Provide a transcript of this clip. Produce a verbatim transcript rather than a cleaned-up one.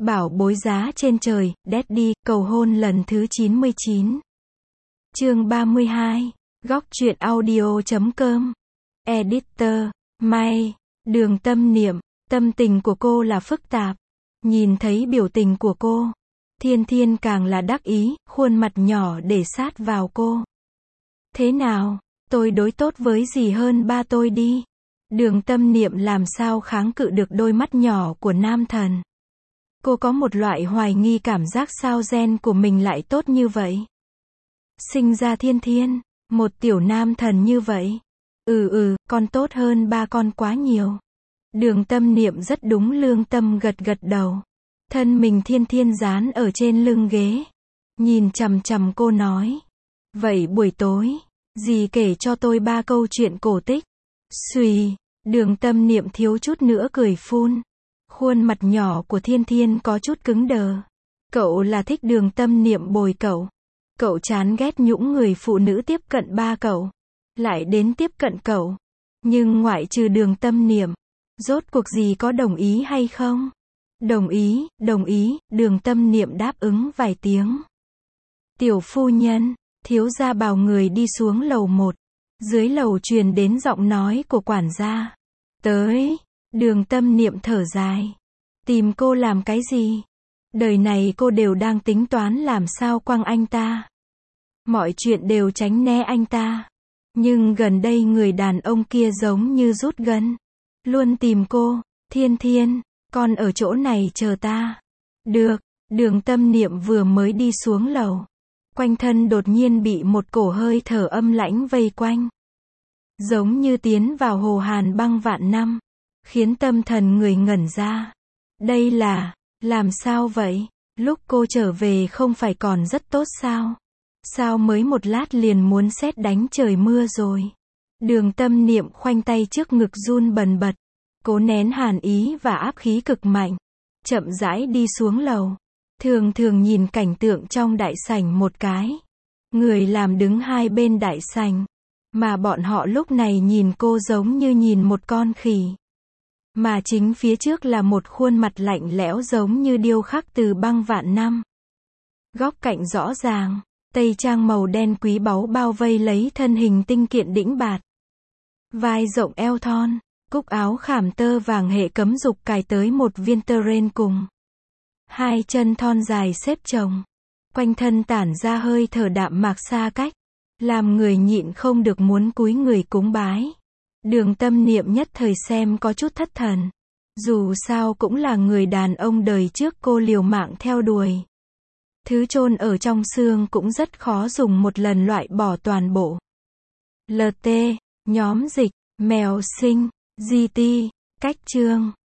Bảo bối giá trên trời, Daddy, cầu hôn lần thứ chín mươi chín. Chương ba mươi hai. Góc truyện audio chấm com. Editor, May, Đường Tâm Niệm. Tâm tình của cô là phức tạp. Nhìn thấy biểu tình của cô, Thiên Thiên càng là đắc ý, khuôn mặt nhỏ để sát vào cô. Thế nào, tôi đối tốt với gì hơn ba tôi đi. Đường Tâm Niệm làm sao kháng cự được đôi mắt nhỏ của nam thần. Cô có một loại hoài nghi cảm giác sao gen của mình lại tốt như vậy. Sinh ra Thiên Thiên, một tiểu nam thần như vậy. Ừ ừ, con tốt hơn ba con quá nhiều. Đường Tâm Niệm rất đúng lương tâm gật gật đầu. Thân mình Thiên Thiên dán ở trên lưng ghế. Nhìn chằm chằm cô nói. Vậy buổi tối, dì kể cho tôi ba câu chuyện cổ tích. Xùy, Đường Tâm Niệm thiếu chút nữa cười phun. Khuôn mặt nhỏ của Thiên Thiên có chút cứng đờ. Cậu là thích Đường Tâm Niệm bồi cậu. Cậu chán ghét những người phụ nữ tiếp cận ba cậu. Lại đến tiếp cận cậu. Nhưng ngoại trừ Đường Tâm Niệm, rốt cuộc gì có đồng ý hay không? Đồng ý, đồng ý, Đường Tâm Niệm đáp ứng vài tiếng. Tiểu phu nhân, thiếu gia bảo người đi xuống lầu một. Dưới lầu truyền đến giọng nói của quản gia. Tới. Đường Tâm Niệm thở dài. Tìm cô làm cái gì? Đời này cô đều đang tính toán làm sao quăng anh ta. Mọi chuyện đều tránh né anh ta. Nhưng gần đây người đàn ông kia giống như rút gân. Luôn tìm cô. Thiên Thiên, con ở chỗ này chờ ta. Được. Đường Tâm Niệm vừa mới đi xuống lầu. Quanh thân đột nhiên bị một cổ hơi thở âm lãnh vây quanh. Giống như tiến vào hồ hàn băng vạn năm. Khiến tâm thần người ngẩn ra. Đây là, làm sao vậy? Lúc cô trở về không phải còn rất tốt sao? Sao mới một lát liền muốn sét đánh trời mưa rồi? Đường Tâm Niệm khoanh tay trước ngực run bần bật. Cố nén hàn ý và áp khí cực mạnh. Chậm rãi đi xuống lầu. Thường thường nhìn cảnh tượng trong đại sảnh một cái. Người làm đứng hai bên đại sảnh. Mà bọn họ lúc này nhìn cô giống như nhìn một con khỉ. Mà chính phía trước là một khuôn mặt lạnh lẽo giống như điêu khắc từ băng vạn năm. Góc cạnh rõ ràng, tây trang màu đen quý báu bao vây lấy thân hình tinh kiện đĩnh bạt. Vai rộng eo thon, cúc áo khảm tơ vàng hệ cấm dục cài tới một viên tơ ren cùng. Hai chân thon dài xếp chồng. Quanh thân tản ra hơi thở đạm mạc xa cách. Làm người nhịn không được muốn cúi người cúng bái. Đường Tâm Niệm nhất thời xem có chút thất thần. Dù sao cũng là người đàn ông đời trước cô liều mạng theo đuổi. Thứ chôn ở trong xương cũng rất khó dùng một lần loại bỏ toàn bộ. lờ tê, nhóm dịch, mèo sinh, giê tê, cách chương.